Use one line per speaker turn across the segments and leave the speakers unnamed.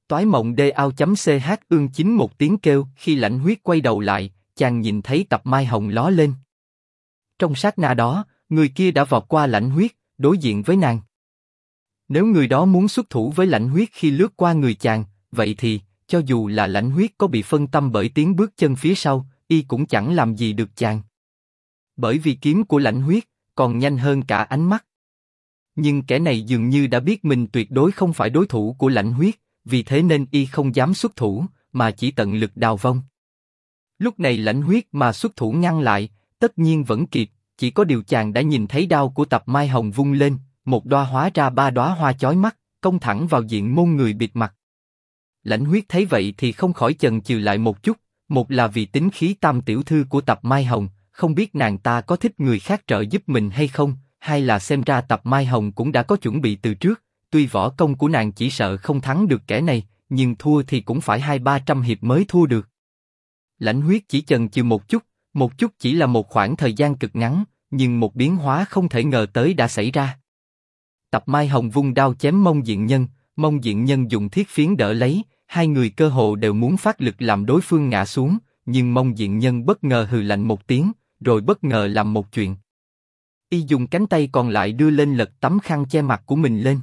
Toái mộng đê ao.ch ương chín một tiếng kêu khi Lãnh Huyết quay đầu lại, chàng nhìn thấy Tập Mai Hồng ló lên. Trong sát na đó, người kia đã vọt qua Lãnh Huyết, đối diện với nàng. Nếu người đó muốn xuất thủ với Lãnh Huyết khi lướt qua người chàng, vậy thì, cho dù là Lãnh Huyết có bị phân tâm bởi tiếng bước chân phía sau, y cũng chẳng làm gì được chàng. Bởi vì kiếm của Lãnh Huyết còn nhanh hơn cả ánh mắt. Nhưng kẻ này dường như đã biết mình tuyệt đối không phải đối thủ của Lãnh Huyết, vì thế nên y không dám xuất thủ, mà chỉ tận lực đào vong. Lúc này Lãnh Huyết mà xuất thủ ngăn lại, tất nhiên vẫn kịp, chỉ có điều chàng đã nhìn thấy đao của Tập Mai Hồng vung lên, một đóa hóa ra 3 đóa hoa chói mắt, công thẳng vào diện môn người bịt mặt. Lãnh Huyết thấy vậy thì không khỏi chần chừ lại một chút, một là vì tính khí tam tiểu thư của Tập Mai Hồng, không biết nàng ta có thích người khác trợ giúp mình hay không, hay là xem ra Tập Mai Hồng cũng đã có chuẩn bị từ trước, tuy võ công của nàng chỉ sợ không thắng được kẻ này, nhưng thua thì cũng phải 200-300 hiệp mới thua được. Lãnh Huyết chỉ chần chừ một chút chỉ là một khoảng thời gian cực ngắn, nhưng một biến hóa không thể ngờ tới đã xảy ra. Tập Mai Hồng vung đao chém Mông Diện Nhân dùng thiết phiến đỡ lấy, hai người cơ hồ đều muốn phát lực làm đối phương ngã xuống, nhưng Mông Diện Nhân bất ngờ hừ lạnh một tiếng, rồi bất ngờ làm một chuyện. Y dùng cánh tay còn lại đưa lên lật tấm khăn che mặt của mình lên.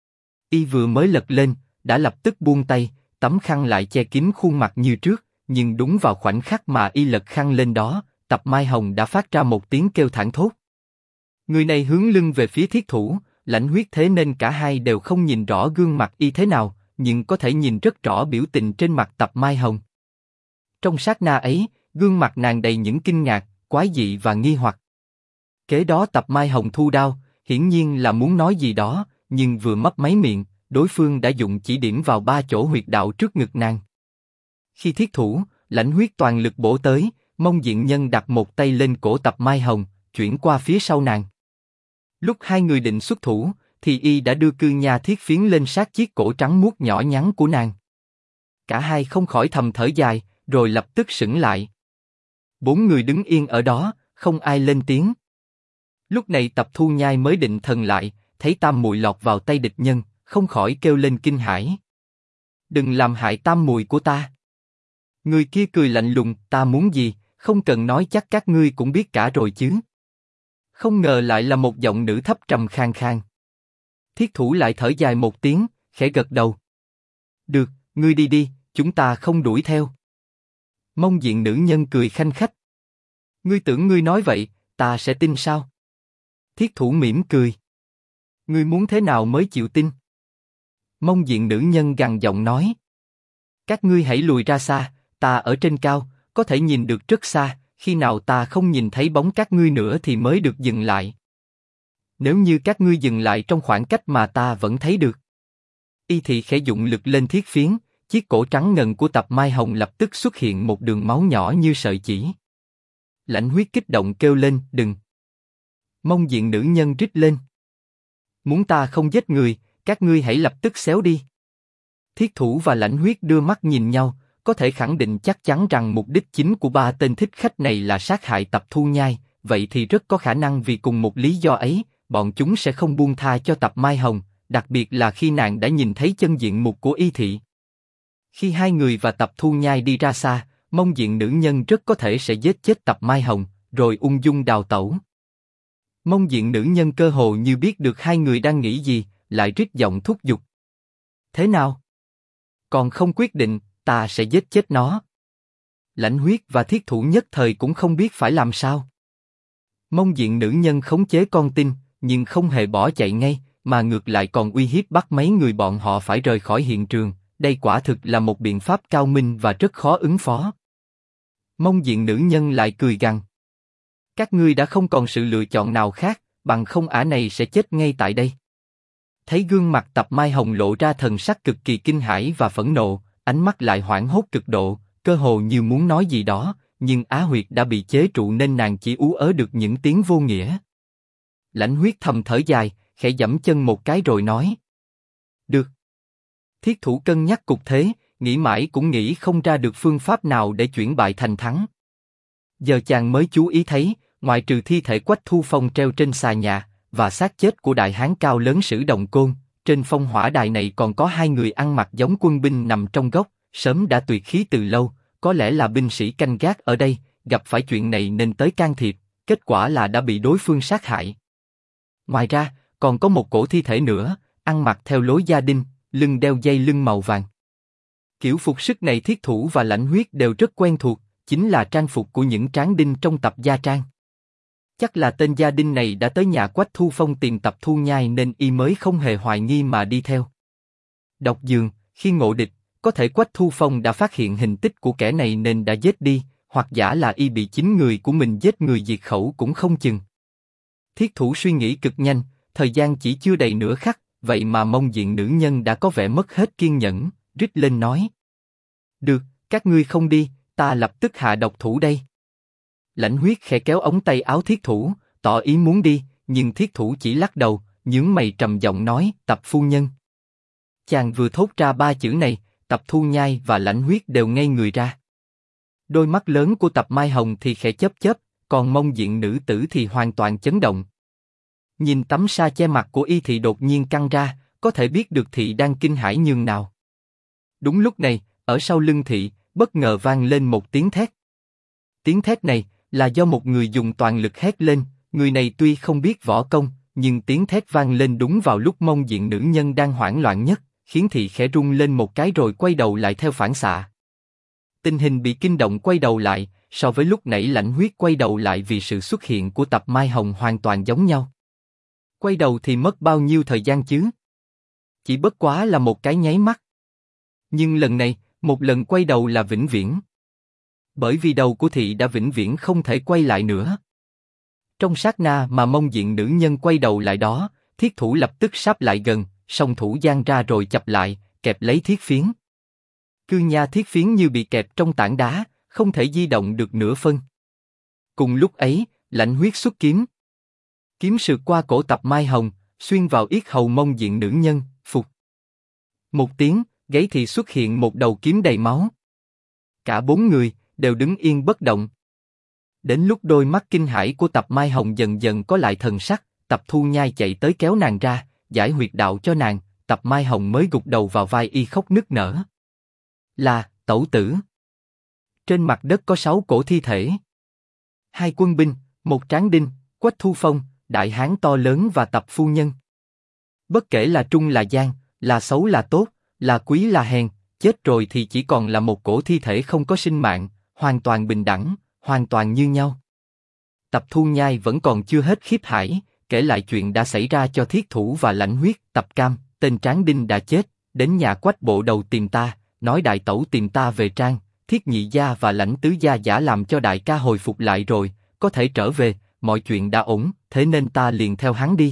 Y vừa mới lật lên, đã lập tức buông tay, tấm khăn lại che kín khuôn mặt như trước, nhưng đúng vào khoảnh khắc mà y lật khăn lên đó, Tập Mai Hồng đã phát ra một tiếng kêu thảng thốt. Người này hướng lưng về phía Thiết Thủ, Lãnh Huyết thế nên cả hai đều không nhìn rõ gương mặt y thế nào, nhưng có thể nhìn rất rõ biểu tình trên mặt Tập Mai Hồng. Trong sát na ấy, gương mặt nàng đầy những kinh ngạc, quái dị và nghi hoặc. Kế đó Tập Mai Hồng thu đao, hiển nhiên là muốn nói gì đó, nhưng vừa mấp máy miệng, đối phương đã dùng chỉ điểm vào 3 chỗ huyệt đạo trước ngực nàng. Khi Thiết Thủ, Lãnh Huyết toàn lực bổ tới, Mông Diện Nhân đặt một tay lên cổ Tập Mai Hồng, chuyển qua phía sau nàng. Lúc hai người định xuất thủ, thì y đã đưa cư nha thiết phiến lên sát chiếc cổ trắng muốt nhỏ nhắn của nàng. Cả hai không khỏi thầm thở dài, rồi lập tức sững lại. 4 người đứng yên ở đó, không ai lên tiếng. Lúc này Tập Thu Nhai mới định thần lại, thấy Tam Muội lọt vào tay địch nhân, không khỏi kêu lên kinh hãi. Đừng làm hại Tam Muội của ta. Người kia cười lạnh lùng, ta muốn gì, không cần nói chắc các ngươi cũng biết cả rồi chứ. Không ngờ lại là một giọng nữ thấp trầm khàn khàn. Thiết Thủ lại thở dài một tiếng, khẽ gật đầu. Được, ngươi đi đi, chúng ta không đuổi theo. Mông Diện nữ nhân cười khanh khách. Ngươi tưởng ngươi nói vậy, ta sẽ tin sao? Thiết Thủ mỉm cười. Ngươi muốn thế nào mới chịu tin? Mông Diện nữ nhân gằn giọng nói. Các ngươi hãy lùi ra xa, ta ở trên cao, có thể nhìn được rất xa, khi nào ta không nhìn thấy bóng các ngươi nữa thì mới được dừng lại. Nếu như các ngươi dừng lại trong khoảng cách mà ta vẫn thấy được. Y thị khẽ dụng lực lên thiết phiến, chiếc cổ trắng ngần của Tập Mai Hồng lập tức xuất hiện một đường máu nhỏ như sợi chỉ. Lãnh Huyết kích động kêu lên, đừng. Mông Diện nữ nhân rít lên. Muốn ta không giết người, các ngươi hãy lập tức xéo đi. Thiết Thủ và Lãnh Huyết đưa mắt nhìn nhau, có thể khẳng định chắc chắn rằng mục đích chính của 3 tên thích khách này là sát hại Tập Thu Nhai, vậy thì rất có khả năng vì cùng một lý do ấy, bọn chúng sẽ không buông tha cho Tập Mai Hồng, đặc biệt là khi nàng đã nhìn thấy chân diện mục của y thị. Khi hai người và Tập Thu Nhai đi ra xa, Mông Diện nữ nhân rất có thể sẽ giết chết Tập Mai Hồng, rồi ung dung đào tẩu. Mông Diện nữ nhân cơ hồ như biết được hai người đang nghĩ gì, lại rít giọng thúc giục. Thế nào? Còn không quyết định, ta sẽ giết chết nó. Lãnh Huyết và Thiết Thủ nhất thời cũng không biết phải làm sao. Mông Diện nữ nhân khống chế con tin, nhưng không hề bỏ chạy ngay, mà ngược lại còn uy hiếp bắt mấy người bọn họ phải rời khỏi hiện trường. Đây quả thực là một biện pháp cao minh và rất khó ứng phó. Mông Diện nữ nhân lại cười gằn. Các ngươi đã không còn sự lựa chọn nào khác, bằng không ả này sẽ chết ngay tại đây. Thấy gương mặt Tập Mai Hồng lộ ra thần sắc cực kỳ kinh hãi và phẫn nộ, ánh mắt lại hoảng hốt cực độ, cơ hồ như muốn nói gì đó, nhưng á huyệt đã bị chế trụ nên nàng chỉ ú ớ được những tiếng vô nghĩa. Lãnh Huyết thầm thở dài, khẽ giẫm chân một cái rồi nói. Được. Thiết Thủ cân nhắc cục thế, nghĩ mãi cũng nghĩ không ra được phương pháp nào để chuyển bại thành thắng. Giờ chàng mới chú ý thấy, ngoại trừ thi thể Quách Thu Phong treo trên xà nhà, và xác chết của đại hán cao lớn Sử Đồng Côn, trên phong hỏa đài này còn có hai người ăn mặc giống quân binh nằm trong góc, sớm đã tuyệt khí từ lâu, có lẽ là binh sĩ canh gác ở đây, gặp phải chuyện này nên tới can thiệp, kết quả là đã bị đối phương sát hại. Ngoài ra, còn có một cổ thi thể nữa, ăn mặc theo lối gia đình, lưng đeo dây lưng màu vàng. Kiểu phục sức này Thiết Thủ và Lãnh Huyết đều rất quen thuộc, chính là trang phục của những tráng đinh trong Tập Gia Trang. Chắc là tên gia đình này đã tới nhà Quách Thu Phong tìm Tập Thu Nhai nên y mới không hề hoài nghi mà đi theo. Độc Dường, khi ngộ địch, có thể Quách Thu Phong đã phát hiện hình tích của kẻ này nên đã giết đi, hoặc giả là y bị chính người của mình giết người diệt khẩu cũng không chừng. Thiết Thủ suy nghĩ cực nhanh, thời gian chỉ chưa đầy nửa khắc, vậy mà Mông Diện nữ nhân đã có vẻ mất hết kiên nhẫn, rít lên nói: "Được, các ngươi không đi, ta lập tức hạ độc thủ đây." Lãnh Huyết khẽ kéo ống tay áo Thiết Thủ, tỏ ý muốn đi, nhưng Thiết Thủ chỉ lắc đầu, nhướng mày trầm giọng nói: "Tập phu nhân." Chàng vừa thốt ra ba chữ này, Tập Thu Nhai và Lãnh Huyết đều ngây người ra. Đôi mắt lớn của Tập Mai Hồng thì khẽ chớp chớp, còn Mông Diện nữ tử thì hoàn toàn chấn động. Nhìn tấm sa che mặt của y thì đột nhiên căng ra, có thể biết được thị đang kinh hãi nhường nào. Đúng lúc này, ở sau lưng thị, bất ngờ vang lên một tiếng thét. Tiếng thét này là do một người dùng toàn lực hét lên, người này tuy không biết võ công, nhưng tiếng thét vang lên đúng vào lúc Mông Diện nữ nhân đang hoảng loạn nhất, khiến thị khẽ rung lên một cái rồi quay đầu lại theo phản xạ. Tình hình bị kinh động quay đầu lại, so với lúc nãy Lãnh Huyết quay đầu lại vì sự xuất hiện của Tập Mai Hồng hoàn toàn giống nhau. Quay đầu thì mất bao nhiêu thời gian chứ? Chỉ bất quá là một cái nháy mắt. Nhưng lần này, một lần quay đầu là vĩnh viễn. Bởi vì đầu của thị đã vĩnh viễn không thể quay lại nữa. Trong sát na mà Mông Diện nữ nhân quay đầu lại đó, Thiết Thủ lập tức sáp lại gần, song thủ giang ra rồi chập lại, kẹp lấy thiết phiến. Cư nha thiết phiến như bị kẹp trong tảng đá, không thể di động được nửa phân. Cùng lúc ấy, Lãnh Huyết xuất kiếm. Kiếm sượt qua cổ Tập Mai Hồng, xuyên vào yết hầu Mông Diện nữ nhân, phục. Một tiếng, gáy thì xuất hiện một đầu kiếm đầy máu. Cả bốn người đều đứng yên bất động. Đến lúc đôi mắt kinh hãi của Tập Mai Hồng dần dần có lại thần sắc, Tập Thu Nhai chạy tới kéo nàng ra, giải huyệt đạo cho nàng, Tập Mai Hồng mới gục đầu vào vai y khóc nức nở. Là tẩu tử. Trên mặt đất có 6 cổ thi thể. 2 quân binh, 1 tráng đinh, Quách Thu Phong, đại hán to lớn và Tập phu nhân. Bất kể là trung là gian, là xấu là tốt, là quý là hèn, chết rồi thì chỉ còn là một cổ thi thể không có sinh mạng, hoàn toàn bình đẳng, hoàn toàn như nhau. Tập Thu Nhai vẫn còn chưa hết khiếp hãi, kể lại chuyện đã xảy ra cho Thiết Thủ và Lãnh Huyết. Tập Cam, tên tráng đinh đã chết, đến nhà Quách bộ đầu tìm ta, nói đại tẩu tìm ta về trang, Thiết nhị gia và Lãnh tứ gia giả làm cho đại ca hồi phục lại rồi, có thể trở về, mọi chuyện đã ổn, thế nên ta liền theo hắn đi.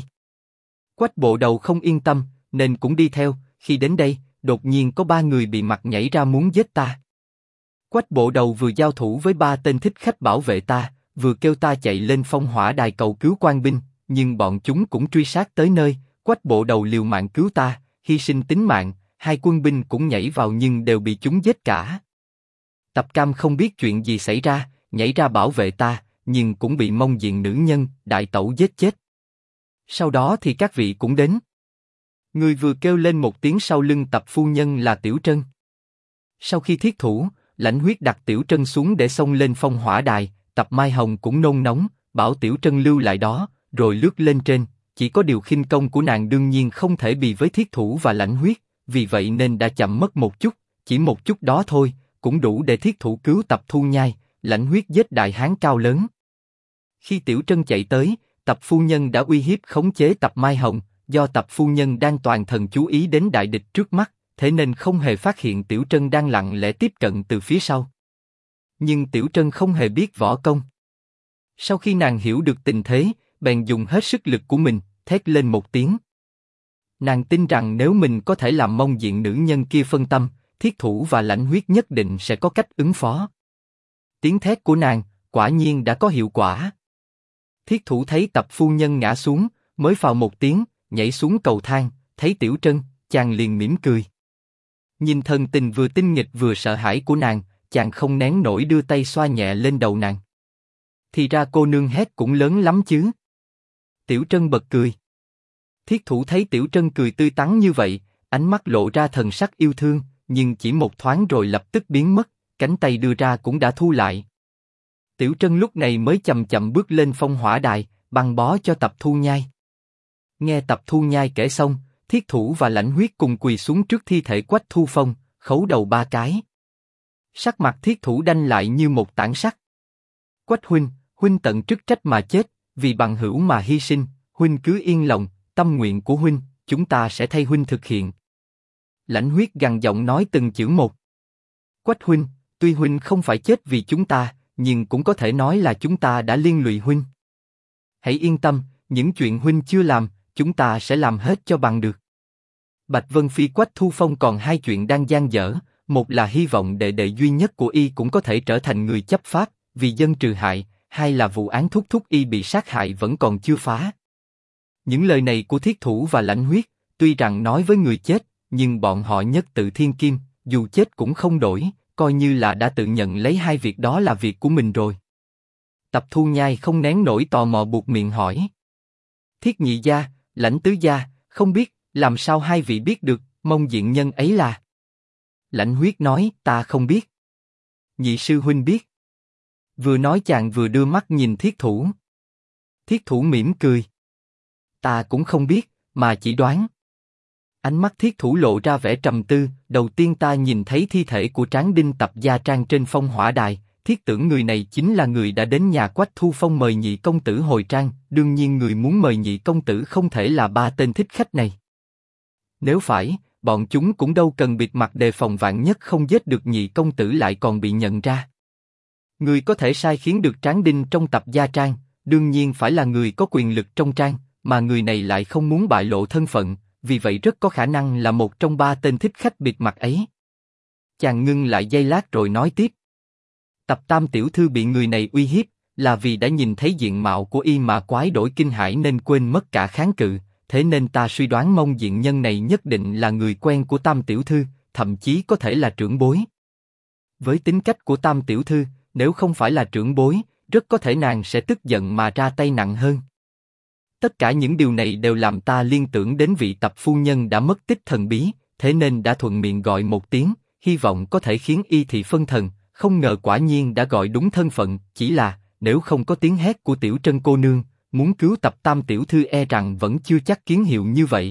Quách bộ đầu không yên tâm, nên cũng đi theo. Khi đến đây, đột nhiên có 3 người bị mặt nhảy ra muốn giết ta. Quách bộ đầu vừa giao thủ với 3 tên thích khách bảo vệ ta, vừa kêu ta chạy lên phong hỏa đài cầu cứu quan binh, nhưng bọn chúng cũng truy sát tới nơi. Quách bộ đầu liều mạng cứu ta, hy sinh tính mạng, 2 quân binh cũng nhảy vào nhưng đều bị chúng giết cả. Tập Cam không biết chuyện gì xảy ra, nhảy ra bảo vệ ta, nhưng cũng bị Mông Diện nữ nhân, đại tẩu giết chết. Sau đó thì các vị cũng đến. Người vừa kêu lên một tiếng sau lưng Tập phu nhân là Tiểu Trân. Sau khi Thiết Thủ, Lãnh Huyết đặt Tiểu Trân xuống để xông lên phong hỏa đài, Tập Mai Hồng cũng nôn nóng, bảo Tiểu Trân lưu lại đó, rồi lướt lên trên. Chỉ có điều khinh công của nàng đương nhiên không thể bì với Thiết Thủ và Lãnh Huyết, vì vậy nên đã chậm mất một chút, chỉ một chút đó thôi, cũng đủ để Thiết Thủ cứu Tập Thu Nhai, Lãnh Huyết giết đại hán cao lớn. Khi Tiểu Trân chạy tới, Tập phu nhân đã uy hiếp khống chế Tập Mai Hồng, do Tập phu nhân đang toàn thần chú ý đến đại địch trước mắt, thế nên không hề phát hiện Tiểu Trân đang lặng lẽ tiếp cận từ phía sau. Nhưng Tiểu Trân không hề biết võ công. Sau khi nàng hiểu được tình thế, bèn dùng hết sức lực của mình, thét lên một tiếng. Nàng tin rằng nếu mình có thể làm Mông Diện nữ nhân kia phân tâm, Thiết Thủ và Lãnh Huyết nhất định sẽ có cách ứng phó. Tiếng thét của nàng quả nhiên đã có hiệu quả. Thiết Thủ thấy Tập phu nhân ngã xuống, mới phào một tiếng, nhảy xuống cầu thang, thấy Tiểu Trân, chàng liền mỉm cười. Nhìn thần tình vừa tinh nghịch vừa sợ hãi của nàng, chàng không nén nổi đưa tay xoa nhẹ lên đầu nàng. Thì ra cô nương hét cũng lớn lắm chứ. Tiểu Trân bật cười. Thiết Thủ thấy Tiểu Trân cười tươi tắn như vậy, ánh mắt lộ ra thần sắc yêu thương, nhưng chỉ một thoáng rồi lập tức biến mất, cánh tay đưa ra cũng đã thu lại. Tiểu Trân lúc này mới chậm chậm bước lên phong hỏa đài, băng bó cho Tập Thu Nhai. Nghe Tập Thu Nhai kể xong, Thiết Thủ và Lãnh Huyết cùng quỳ xuống trước thi thể Quách Thu Phong, khấu đầu 3 cái. Sắc mặt Thiết Thủ đanh lại như một tảng sắt. Quách huynh, huynh tận chức trách mà chết, vì bằng hữu mà hy sinh, huynh cứ yên lòng, tâm nguyện của huynh, chúng ta sẽ thay huynh thực hiện. Lãnh Huyết gằn giọng nói từng chữ một. Quách huynh, tuy huynh không phải chết vì chúng ta, nhưng cũng có thể nói là chúng ta đã liên lụy huynh. Hãy yên tâm, những chuyện huynh chưa làm, chúng ta sẽ làm hết cho bằng được. Bạch Vân Phi Quách Thu Phong còn 2 chuyện đang dang dở, một là hy vọng đệ đệ duy nhất của y cũng có thể trở thành người chấp pháp, vì dân trừ hại, hai là vụ án thúc thúc y bị sát hại vẫn còn chưa phá. Những lời này của Thiết Thủ và Lãnh Huyết, tuy rằng nói với người chết, nhưng bọn họ nhất tự thiên kim, dù chết cũng không đổi, coi như là đã tự nhận lấy 2 việc đó là việc của mình rồi. Tập Thu Nhai không nén nổi tò mò buộc miệng hỏi. Thiết nhị gia, Lãnh tứ gia, không biết, làm sao 2 vị biết được, mong diện nhân ấy là. Lãnh Huyết nói, ta không biết. Nhị sư huynh biết. Vừa nói chàng vừa đưa mắt nhìn Thiết Thủ. Thiết Thủ mỉm cười. Ta cũng không biết, mà chỉ đoán. Ánh mắt Thiết Thủ lộ ra vẻ trầm tư, đầu tiên ta nhìn thấy thi thể của Tráng Đinh Tập Gia Trang trên phong hỏa đài, thiết tưởng người này chính là người đã đến nhà Quách Thu Phong mời nhị công tử hồi trang, đương nhiên người muốn mời nhị công tử không thể là 3 tên thích khách này. Nếu phải, bọn chúng cũng đâu cần bịt mặt đề phòng vạn nhất không giết được nhị công tử lại còn bị nhận ra. Người có thể sai khiến được Tráng Đinh trong Tập Gia Trang, đương nhiên phải là người có quyền lực trong trang, mà người này lại không muốn bại lộ thân phận, vì vậy rất có khả năng là một trong 3 tên thích khách bịt mặt ấy. Chàng ngưng lại giây lát rồi nói tiếp. Tập Tam tiểu thư bị người này uy hiếp, là vì đã nhìn thấy diện mạo của y mà quái đổi kinh hãi nên quên mất cả kháng cự, thế nên ta suy đoán mong diện nhân này nhất định là người quen của Tam tiểu thư, thậm chí có thể là trưởng bối. Với tính cách của Tam tiểu thư, nếu không phải là trưởng bối, rất có thể nàng sẽ tức giận mà ra tay nặng hơn. Tất cả những điều này đều làm ta liên tưởng đến vị Tập phu nhân đã mất tích thần bí, thế nên đã thuận miệng gọi một tiếng, hy vọng có thể khiến y thị phân thần, không ngờ quả nhiên đã gọi đúng thân phận, chỉ là, nếu không có tiếng hét của Tiểu Trân cô nương, muốn cứu Tập Tam tiểu thư e rằng vẫn chưa chắc kiến hiệu như vậy.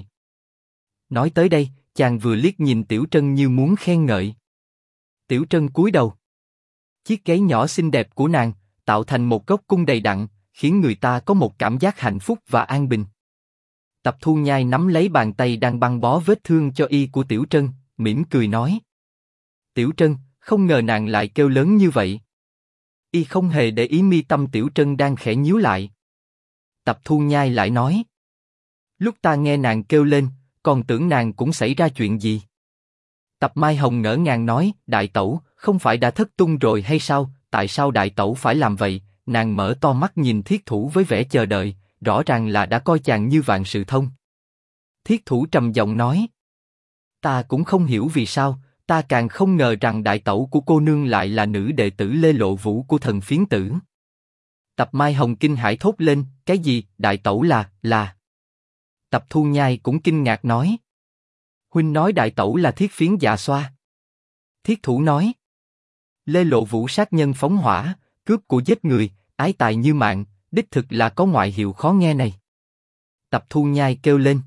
Nói tới đây, chàng vừa liếc nhìn Tiểu Trân như muốn khen ngợi. Tiểu Trân cúi đầu. Chiếc gáy nhỏ xinh đẹp của nàng, tạo thành một góc cung đầy đặn, khiến người ta có một cảm giác hạnh phúc và an bình. Tập Thu Nhai nắm lấy bàn tay đang băng bó vết thương cho y của Tiểu Trân, mỉm cười nói. Tiểu Trân, không ngờ nàng lại kêu lớn như vậy. Y không hề để ý mi tâm Tiểu Trân đang khẽ nhíu lại. Tập Thu Nhai lại nói. Lúc ta nghe nàng kêu lên, còn tưởng nàng cũng xảy ra chuyện gì. Tập Mai Hồng ngỡ ngàng nói, đại tẩu, không phải đã thất tung rồi hay sao, tại sao đại tẩu phải làm vậy? Nàng mở to mắt nhìn Thiết Thủ với vẻ chờ đợi, rõ ràng là đã coi chàng như vạn sự thông. Thiết Thủ trầm giọng nói. Ta cũng không hiểu vì sao, ta càng không ngờ rằng đại tẩu của cô nương lại là nữ đệ tử Lê Lộ Vũ của thần phiến tử. Tập Mai Hồng kinh hãi thốt lên, cái gì, đại tẩu là... Tập Thu Nhai cũng kinh ngạc nói. Huynh nói đại tẩu là Thiết Phiến Dạ Xoa. Thiết Thủ nói. Lê Lộ Vũ sát nhân phóng hỏa, cướp của giết người, ái tài như mạng, đích thực là có ngoại hiệu khó nghe này. Tập Thu Nhai kêu lên.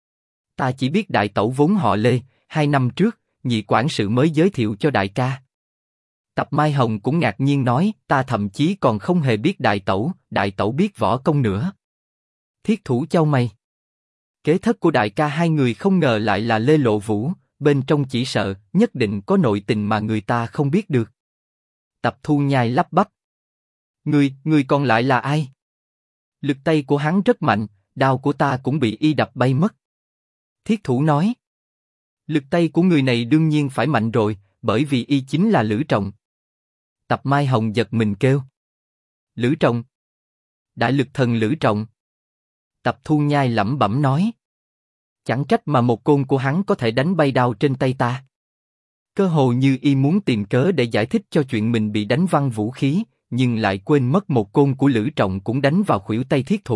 Ta chỉ biết đại tẩu vốn họ Lê, 2 năm trước, nhị quản sự mới giới thiệu cho đại ca. Tập Mai Hồng cũng ngạc nhiên nói, ta thậm chí còn không hề biết đại tẩu biết võ công nữa. Thiết Thủ chau mày. Kế thất của đại ca 2 người không ngờ lại là Lê Lộ Vũ, bên trong chỉ sợ, nhất định có nội tình mà người ta không biết được. Tập Thu Nhai lắp bắp. Người còn lại là ai? Lực tay của hắn rất mạnh, đao của ta cũng bị y đập bay mất. Thiết Thủ nói. Lực tay của người này đương nhiên phải mạnh rồi, bởi vì y chính là Lữ Trọng. Tập Mai Hồng giật mình kêu. Lữ Trọng? Đại lực thần Lữ Trọng. Tập Thu Nhai lẩm bẩm nói. Chẳng trách mà một côn của hắn có thể đánh bay đao trên tay ta. Cơ hồ như y muốn tìm cớ để giải thích cho chuyện mình bị đánh văng vũ khí, nhưng lại quên mất một côn của Lữ Trọng cũng đánh vào khuỷu tay Thiết Thủ,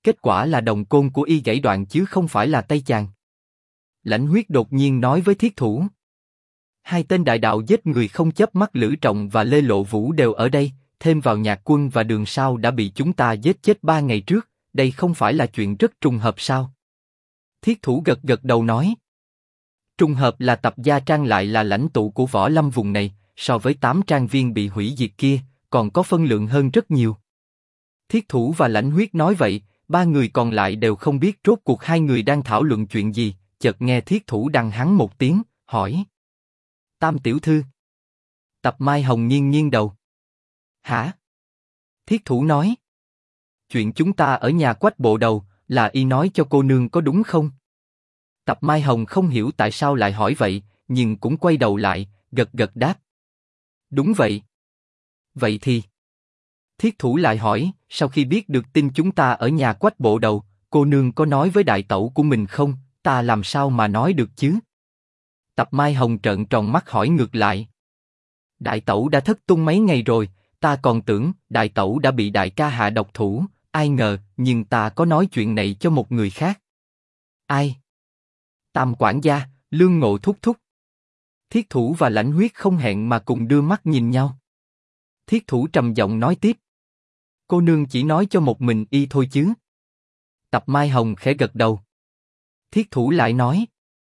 kết quả là đồng côn của y gãy đoạn chứ không phải là tay chàng. Lãnh Huyết đột nhiên nói với Thiết Thủ. Hai tên đại đạo giết người không chớp mắt Lữ Trọng và Lê Lộ Vũ đều ở đây, thêm vào Nhạc Quân và Đường Sao đã bị chúng ta giết chết 3 ngày trước, đây không phải là chuyện rất trùng hợp sao? Thiết Thủ gật gật đầu nói. Trùng hợp là Tập Gia Trang lại là lãnh tụ của võ lâm vùng này, so với 8 trang viên bị hủy diệt kia, còn có phân lượng hơn rất nhiều. Thiết Thủ và Lãnh Huyết nói vậy, 3 người còn lại đều không biết rốt cuộc hai người đang thảo luận chuyện gì, chợt nghe Thiết Thủ đằng hắn một tiếng, hỏi. Tam tiểu thư. Tập Mai Hồng nghiêng nghiêng đầu. Hả? Thiết Thủ nói. Chuyện chúng ta ở nhà Quách bộ đầu, là y nói cho cô nương có đúng không? Tập Mai Hồng không hiểu tại sao lại hỏi vậy, nhưng cũng quay đầu lại, gật gật đáp. Đúng vậy. Vậy thì... Thiết Thủ lại hỏi, sau khi biết được tin chúng ta ở nhà Quách bộ đầu, cô nương có nói với đại tẩu của mình không? Ta làm sao mà nói được chứ? Tập Mai Hồng trợn tròn mắt hỏi ngược lại. Đại tẩu đã thất tung mấy ngày rồi, ta còn tưởng đại tẩu đã bị đại ca hạ độc thủ, ai ngờ, nhưng ta có nói chuyện này cho một người khác. Ai? Tam quản gia, Lương Ngộ thúc thúc. Thiết Thủ và Lãnh Huyết không hẹn mà cùng đưa mắt nhìn nhau. Thiết Thủ trầm giọng nói tiếp. Cô nương chỉ nói cho một mình y thôi chứ? Tập Mai Hồng khẽ gật đầu. Thiết Thủ lại nói.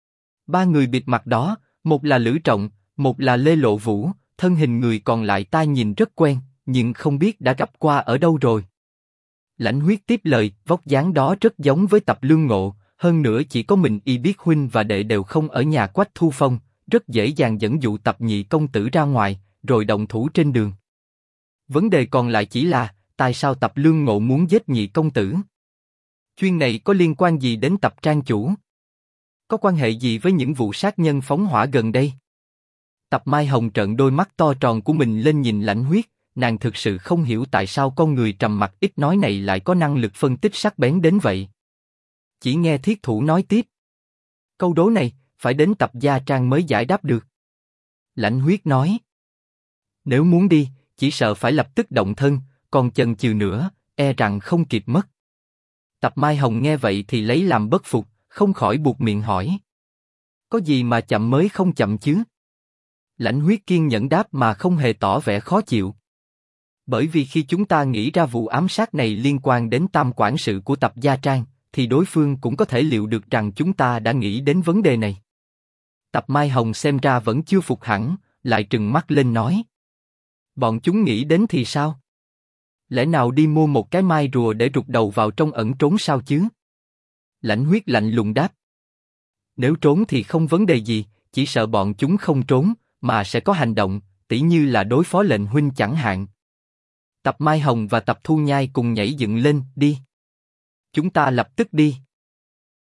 3 người bịt mặt đó, một là Lữ Trọng, một là Lê Lộ Vũ, thân hình người còn lại ta nhìn rất quen, nhưng không biết đã gặp qua ở đâu rồi. Lãnh Huyết tiếp lời, vóc dáng đó rất giống với Tập Lương Ngộ, hơn nữa chỉ có mình y biết huynh và đệ đều không ở nhà Quách Thu Phong, rất dễ dàng dẫn dụ Tập nhị công tử ra ngoài, rồi động thủ trên đường. Vấn đề còn lại chỉ là, tại sao Tập Lương Ngộ muốn giết nhị công tử? Chuyện này có liên quan gì đến Tập trang chủ? Có quan hệ gì với những vụ sát nhân phóng hỏa gần đây? Tập Mai Hồng trợn đôi mắt to tròn của mình lên nhìn Lãnh Huyết, nàng thực sự không hiểu tại sao con người trầm mặc ít nói này lại có năng lực phân tích sắc bén đến vậy. Chỉ nghe Thiết Thủ nói tiếp. Câu đố này, phải đến Tập Gia Trang mới giải đáp được. Lãnh Huyết nói. Nếu muốn đi, chỉ sợ phải lập tức động thân, còn chần chừ nữa, e rằng không kịp mất. Tập Mai Hồng nghe vậy thì lấy làm bất phục, không khỏi buột miệng hỏi. Có gì mà chậm mới không chậm chứ? Lãnh Huyết kiên nhẫn đáp mà không hề tỏ vẻ khó chịu. Bởi vì khi chúng ta nghĩ ra vụ ám sát này liên quan đến tam quản sự của Tập Gia Trang, thì đối phương cũng có thể liệu được rằng chúng ta đã nghĩ đến vấn đề này. Tập Mai Hồng xem ra vẫn chưa phục hẳn, lại trừng mắt lên nói. Bọn chúng nghĩ đến thì sao? Lẽ nào đi mua một cái mai rùa để rụt đầu vào trong ẩn trốn sao chứ? Lãnh Huyết lạnh lùng đáp. Nếu trốn thì không vấn đề gì, chỉ sợ bọn chúng không trốn, mà sẽ có hành động, tỉ như là đối phó lệnh huynh chẳng hạn. Tập Mai Hồng và Tập Thu Nhai cùng nhảy dựng lên, đi. Chúng ta lập tức đi.